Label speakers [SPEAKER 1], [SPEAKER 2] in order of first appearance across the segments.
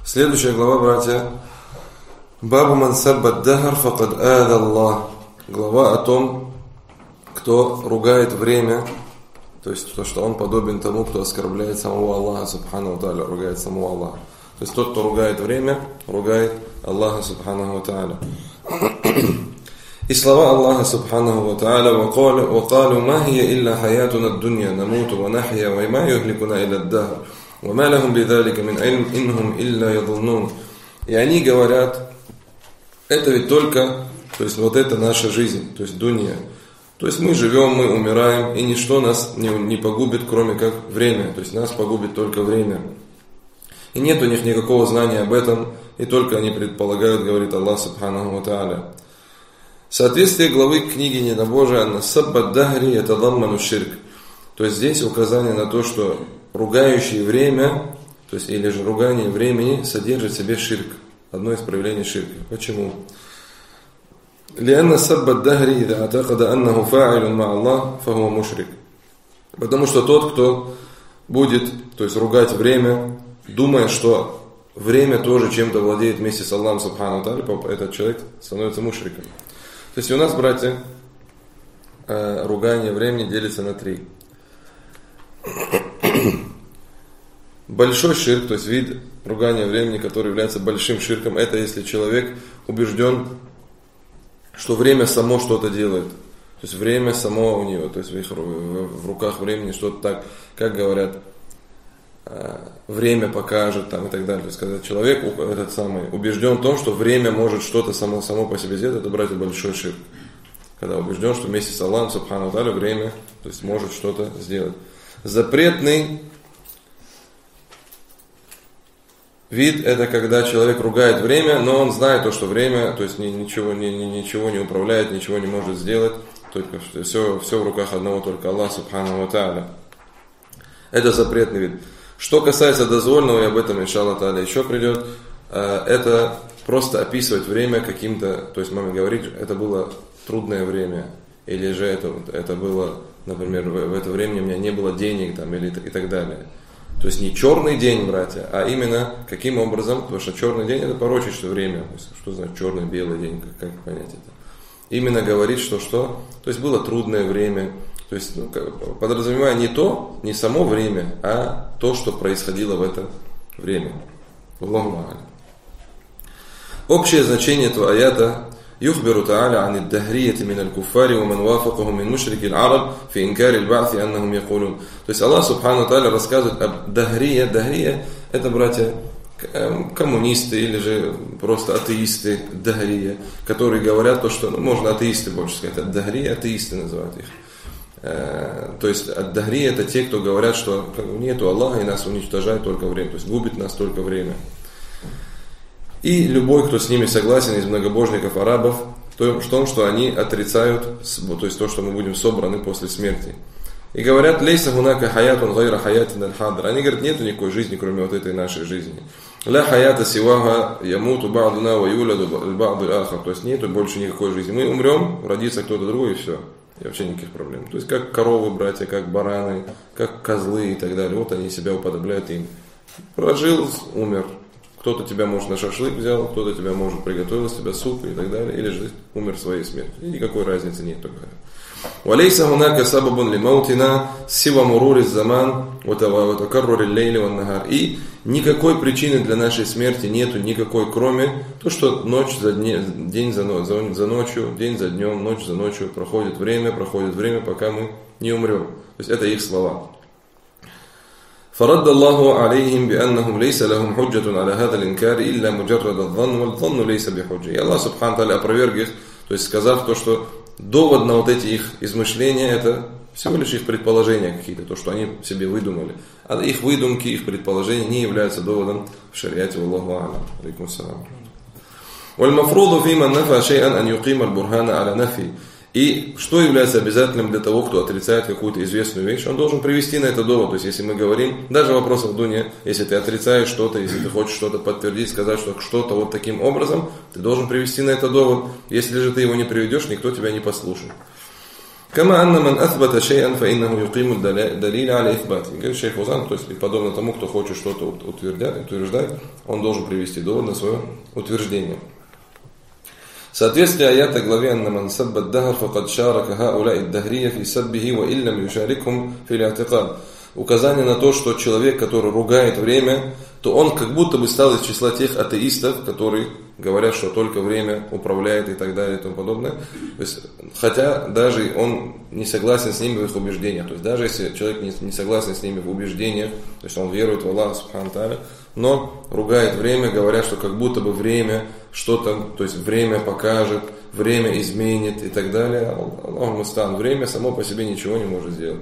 [SPEAKER 1] Следующая глава, братья. Бабу ман саббат дахар факад ада Аллах. Глава о том, кто ругает время, то есть то, что он подобен тому, кто оскорбляет самого Аллаха, субхану ва тааля, ругает самого Аллаха. То есть тот, кто ругает время, ругает Аллаха, субхану ва тааля. И слова Аллаха, субхану ва тааля: «Вакалу ма хия илля хаятуна ад-дунья, намуту ва нахья, ва ма юхликуна илля ад-дахр, ва ма лахум бидалика мин илм, инхум илля ядуннун». И они говорят: это ведь только, то есть вот это наша жизнь, то есть дунья. То есть мы живем, мы умираем, и ничто нас не погубит, кроме как время. То есть нас погубит только время. И нет у них никакого знания об этом, и только они предполагают, говорит Аллах субханаху ва тааля. Соответствие главы книги Недобожия «Анна саббат дахри ятадамману ширк». То есть здесь указание на то, что ругающий время, то есть или же ругание времени содержит в себе ширк. Одно из проявлений ширка. Почему? لأن سب الدهر إذا اعتقد أنه فاعل مع الله فهو مشرك. Потому что тот, кто будет, то есть ругать время, думая, что время тоже чем-то владеет вместе с Аллахом субхану тааля, этот человек становится мушриком. То есть у нас, братья, ругание времени делится на 3. Большой ширк, то есть вид ругания времени, который является большим ширком, это если человек убежден, что время само что-то делает. То есть время само у него, то есть в руках времени что-то так, как говорят, время покажет там, и так далее. То есть когда человек этот самый убежден в том, что время может что-то само по себе сделать, это, братья, большой ширк. Когда убежден, что вместе с Аллахом субхану тааля время, то есть может что-то сделать. Запретный вид — это когда человек ругает время, но он знает то, что время, то есть ничего не управляет, ничего не может сделать, только все в руках одного только Аллаха субхану ва тааля. Это запретный вид. Что касается дозволенного, и об этом иншаллах тааля еще придет, это просто описывать время каким-то, то есть мама говорит, это было трудное время, или же это было, например, в это время у меня не было денег там, или и так далее. То есть не черный день, братья, а именно каким образом, потому что черный день — это порочащее время. То есть, что значит черный, белый день, как понять это? Именно говорит, что? То есть было трудное время, то есть подразумевая не само время, а то, что происходило в это время. Аллаху а'алям. Общее значение этого аята: يخبر تعالى عن الدهرية من الكفار ومن وافقهم من مشرك العرب في إنكار البعث أنهم يقولون. То есть Аллах субхану тааля рассказывает об дахрия. Дахрия — это, братья, коммунисты или же просто атеисты дахрия, которые говорят то, что, можно атеисты больше сказать, дахрия атеисты называют их. То есть дахрия — это те, кто говорят, что нету Аллаха и нас уничтожает только время, то есть губит нас только время. И любой, кто с ними согласен из многобожников арабов, в том, что они отрицают, то есть то, что мы будем собраны после смерти. И говорят: «Лейса хунака хаятун гайра хаятин аль-хадр». Они говорят, нету никакой жизни, кроме вот этой нашей жизни. «Ла хаята сиваха ямуту ба'дуна ва юладу ба'ду аль-ахар». То есть нету больше никакой жизни. Мы умрем, родится кто-то другой, и все. И вообще никаких проблем. То есть как коровы, братья, как бараны, как козлы и так далее. Вот они себя уподобляют им. Прожил, умер. Кто-то тебя, может, на шашлык взял, кто-то тебя, может, приготовил с тебя суп и так далее, или же умер своей смертью. И никакой разницы нет. «Валейса хунака сабабун лимаутина сива мурури заман ватакаррури лейли ван нахар». И никакой причины для нашей смерти нету никакой, кроме то, что ночь за день за ночью, день за днем, ночь за ночью проходит время, пока мы не умрем. То есть это их слова. فرد الله عليهم بأنهم ليس لهم حجة على هذا الإنكار إلا مجرد الظن والظن ليس بحجة. И Аллах субхану тааля опроверг их, то есть сказав то, что довод на вот эти их измышления — это всего лишь их предположения какие-то, то, что они себе выдумали. А их выдумки, их предположения не являются доводом в шариате. Аллаху а'алям. Алейкум салам. والمفروض في من نفى شيئا أن يقيم البرهان على نفي. И что является обязательным для того, кто отрицает какую-то известную вещь? Он должен привести на это довод. То есть, если мы говорим, даже вопрос в дуне, если ты отрицаешь что-то, если ты хочешь что-то подтвердить, сказать, что что-то вот таким образом, ты должен привести на это довод. Если же ты его не приведешь, никто тебя не послушает. Кама анна ман аthbata шей'ан фа иннаху юқиму далиль аля ithбати. Говорит шейх Фаузан, то есть подобно тому, кто хочет что-то утверждать, он должен привести довод на свое утверждение. Соответствие аята главе анна ман сабба ад-дахр факад шарака хауляи ад-дахрия фи саббихи ва иллам юшарикхум фи al-i'tiqad. Указание на то, что человек, который ругает время, то он как будто бы стал из числа тех атеистов, которые говорят, что только время управляет и так далее и тому подобное. То есть, хотя даже он не согласен с ними в их убеждениях. То есть даже если человек не согласен с ними в убеждениях, то есть он верует в Аллаха Субхану Тааля, но ругает время, говорят, что как будто бы время что-то, то есть время покажет, время изменит и так далее. Аллаху муста'ан, время само по себе ничего не может сделать.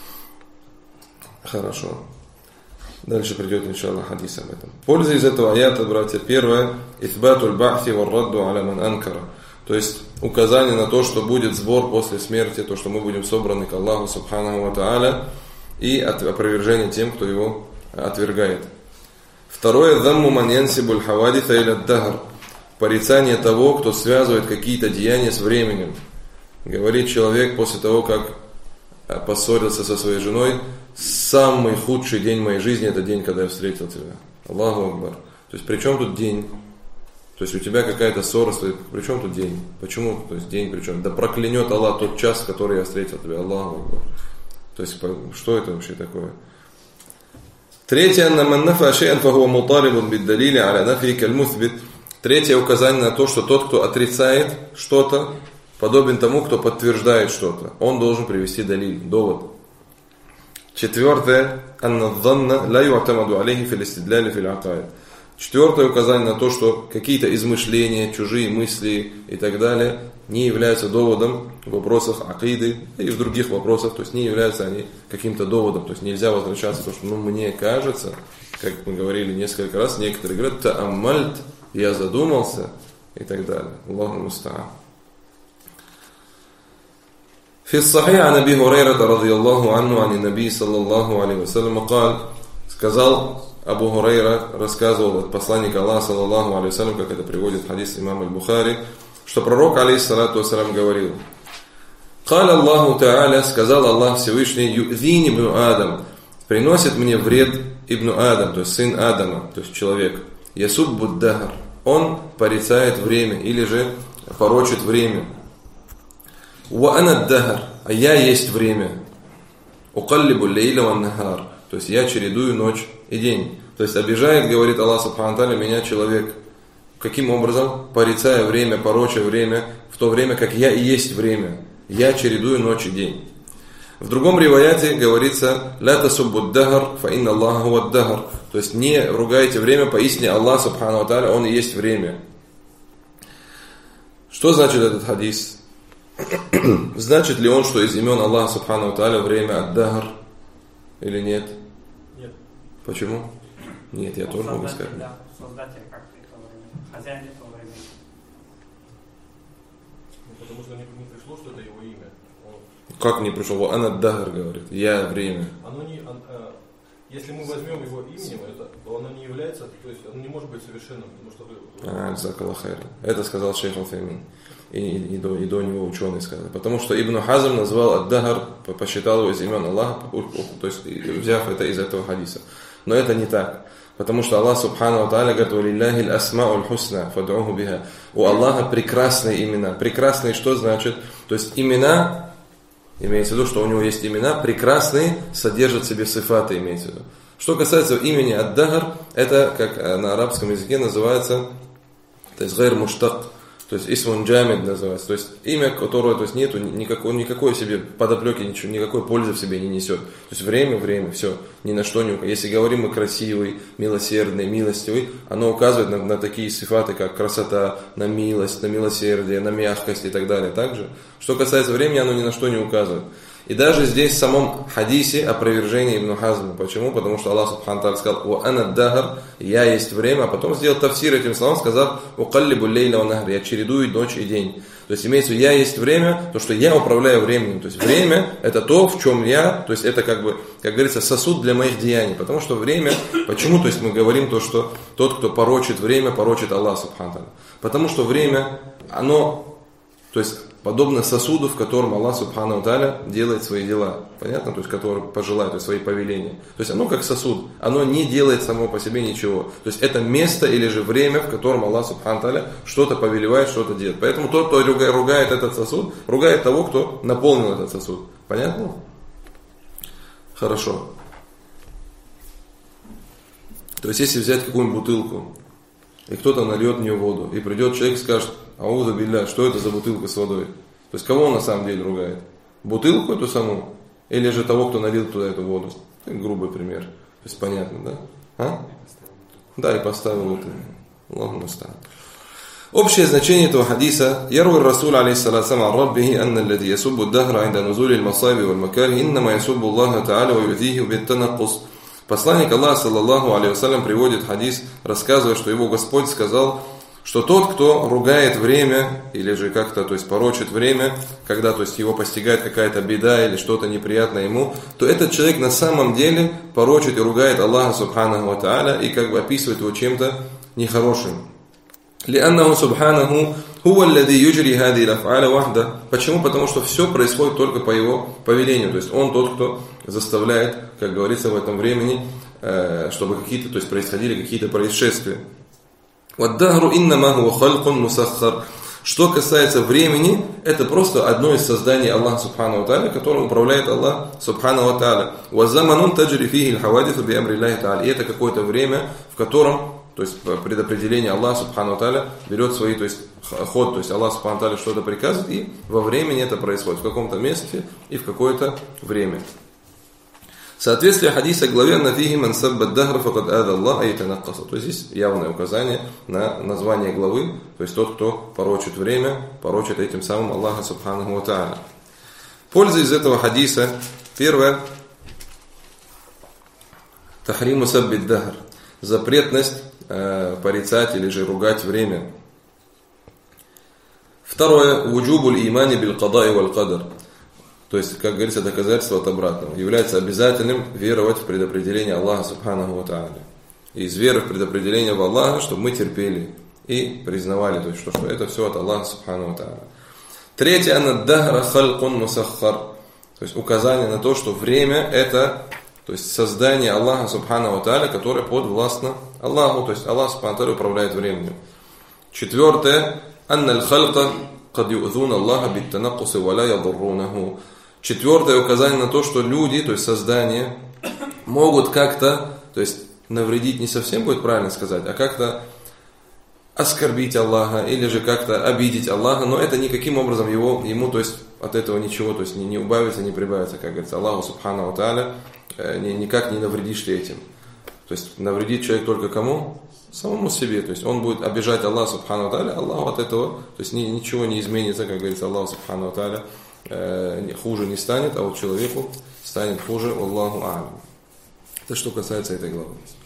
[SPEAKER 1] Хорошо. Дальше придет, иншаллах, хадис об этом. Польза из этого аята, братья, первое, ithбатуль бахти варрадду аля ман анкара. То есть указание на то, что будет сбор после смерти, то, что мы будем собраны к Аллаху Субханаху ва Тааля, и опровержение тем, кто его отвергает. Второе, дамму ман янсибуль хавадита иля ад-дахр. Порицание того, кто связывает какие-то деяния с временем. Говорит человек после того, как поссорился со своей женой: самый худший день моей жизни — это день, когда я встретил тебя. Аллаху Акбар. То есть при чем тут день? То есть у тебя какая-то ссора стоит. При чем тут день? Почему? То есть день при чем? Да проклянет Аллах тот час, в который я встретил тебя. Аллаху Акбар. То есть что это вообще такое? Третье, третье указание на то, что тот, кто отрицает что-то, подобен тому, кто подтверждает что-то. Он должен привести далиль, довод. Четвертое, четвертое указание на то, что какие-то измышления, чужие мысли и так далее не являются доводом в вопросах акиды и в других вопросах, то есть не являются они каким-то доводом, то есть нельзя возвращаться к тому, что мне кажется, как мы говорили несколько раз, некоторые говорят тааммальт, я задумался и так далее. Аллаху муста'ан. في الصحيح عن أبي هريرة رضي الله عنه عن النبي صلى الله عليه وسلم قال, сказал Абу Хурайра, рассказывал от посланника Аллаха саллаллаху алейхи вассалям, как это приводит хадис имам аль-Бухари, что пророк алейхиссалату вассалям говорил: قال الله تعالى, сказал Аллах Всевышний, ю'зини ибн Адам, приносит мне вред ибн Адам, то есть сын Адама, то есть человек, ясуббу ад-дахр, он порицает время или же порочит время. Ва ана ад-дахр, а я есть время. Уқаллибу лейля ван нахар, то есть я чередую ночь и день. То есть обижает, говорит Аллах Субхану Тааля, меня человек. Каким образом? Порицая время, пороча время, в то время как я и есть время. Я чередую ночь и день. В другом риваяте говорится: ля тасуббу ад-дахр, фа инна Аллаха хуа ад-дахр. То есть не ругайте время, поистине Аллах Субхану Тааля, он и есть время. Что значит этот хадис? Значит ли он, что из имен Аллаха Субхану Тааля время ад-дахр или нет?
[SPEAKER 2] Нет.
[SPEAKER 1] Почему? Нет, я тоже могу сказать.
[SPEAKER 2] Да, создатель как этого времени, хозяин этого времени.
[SPEAKER 3] Потому что не пришло, что это его имя.
[SPEAKER 1] Как не пришел? Ана ад-дахр говорит, я время.
[SPEAKER 3] Если мы возьмем его именем, то оно не является, то есть оно не может быть совершенным, потому что
[SPEAKER 1] это сказал шейх Аль-Файмин. И до него ученые сказали. Потому что Ибн Хазм назвал ад-дахр, посчитал его из имен Аллаха, то есть взяв это из этого хадиса. Но это не так. Потому что Аллах Субхану Тааля говорит: «Валиллахи аль-асма'уль хусна, фад'уху биха». У Аллаха прекрасные имена. Прекрасные что значит? То есть имена, имеется в виду, что у него есть имена, прекрасные содержат в себе сифаты, имеется в виду. Что касается имени ад-дахр, это, как на арабском языке называется, то есть гайр муштак, то есть исмун джамид называется, то есть имя, которое, то есть нету никакой себе подоплеки, ничего, никакой пользы в себе не несет. То есть время, все, ни на что не указывает. Если говорим мы красивый, милосердный, милостивый, оно указывает на такие сифаты, как красота, на милость, на милосердие, на мягкость и так далее. Также, что касается времени, оно ни на что не указывает. И даже здесь в самом хадисе опровержение Ибн Хазма. Почему? Потому что Аллах Субхану Тааля сказал: «Ва ана ад-дахр», я есть время, а потом сделал тафсир этим словам, сказав: «Уқаллибу лейля ва нахр», я чередую ночь и день. То есть имеется в виду, я есть время, то, что я управляю временем. То есть время это то, в чем я, то есть это как бы, как говорится, сосуд для моих деяний. Потому что время, почему, то есть мы говорим то, что тот, кто порочит время, порочит Аллах Субхану Тааля. Потому что время, оно, то есть подобно сосуду, в котором Аллах Субхану ва Тааля делает свои дела. Понятно? То есть, который пожелает, то есть свои повеления. То есть, оно как сосуд, оно не делает само по себе ничего. То есть, это место или же время, в котором Аллах Субхану ва Тааля что-то повелевает, что-то делает. Поэтому тот, кто ругает этот сосуд, ругает того, кто наполнил этот сосуд. Понятно? Хорошо. То есть, если взять какую-нибудь бутылку, и кто-то нальет в нее воду, и придет человек и скажет: аузу билля, что это за бутылка с водой? То есть, кого он на самом деле ругает? Бутылку эту саму? Или же того, кто налил туда эту воду? Грубый пример. То есть, понятно, да? А? Да, и поставил это. Аллаху муста'ан. Общее значение этого хадиса: Яруй Расул алейхиссалату ан Раббихи анна аллади ясуббу ад-дахра инда нузули аль-масаиби валь-макарих иннама ясуббу Аллаха та'аля ва ю'тихи бит-танаккус. Посланник Аллаха, саллаллаху алейхи вассалям, приводит хадис, рассказывая, что его Господь сказал, что тот, кто ругает время, или же как-то, то есть порочит время, когда, то есть его постигает какая-то беда или что-то неприятное ему, то этот человек на самом деле порочит и ругает Аллаха субханаху ва тааля и как бы описывает его чем-то нехорошим. لأنه سبحانه هو الذي يجري هذه الأفعال وحده. Почему? Потому что все происходит только по его повелению. То есть он тот, кто заставляет, как говорится в этом времени, чтобы какие-то, то есть происходили какие-то происшествия. وَالدَّهْرُ إِنَّمَا هُوَ خَلْقٌ مُسَخَّرٌ. Что касается времени, это просто одно из созданий Аллаха Субхану ва Тааля, которым управляет Аллах Субхану ва Тааля. وَالزَّمَنٌ تَجْرِي فِيهِ الْحَوَادِثُ بِأَمْرِ اللَّهِ تَعَالَى. И это какое-то время, в котором, то есть предопределение Аллаха Субхану ва Тааля берет свои, то есть ход, то есть Аллах Субхану ва Тааля что-то приказывает, и во времени это происходит, в каком-то месте и в какое-то время. Соответствие хадиса главе «Нафихи ман сабба ад-дахра факад ада Аллах ай танаккаса». То есть здесь явное указание на название главы, то есть тот, кто порочит время, порочит этим самым Аллаха Субханаху ва Тааля. Польза из этого хадиса: первое, тахриму сабби ад-дахр, запретность порицать или же ругать время. Второе, вуджубуль имани бил кадаи валь кадар. То есть, как говорится, доказательство от обратного. Является обязательным веровать в предопределение Аллаха Субханаху ва Тааля. И из веры в предопределение в Аллаха, чтобы мы терпели и признавали, то есть, что это все от Аллаха Субханаху ва Тааля. Третье, анна дахра халькун мусаххар. То есть, указание на то, что время это, то есть, создание Аллаха Субханаху ва Тааля, которое подвластно Аллаху. То есть, Аллах Субханаху ва Тааля управляет временем. Четвертое, анна аль-халка кад ю'зуна Аллаха бит-танаккуси ва ла ядуррунаху. Четвертое указание на то, что люди, то есть создания, могут как-то, то есть навредить, не совсем будет правильно сказать, а как-то оскорбить Аллаха или же как-то обидеть Аллаха, но это никаким образом ему, то есть от этого ничего, то есть не убавится, не прибавится, как говорится, Аллаху Субхану ва Тааля никак не навредишь ты этим. То есть навредит человек только кому? Самому себе. То есть он будет обижать Аллаха Субхану ва Тааля, Аллаху от этого, то есть ничего не изменится, как говорится, Аллаху Субхану ва Тааля хуже не станет, а вот человеку станет хуже. Аллаху а'лам. Это что касается этой главы.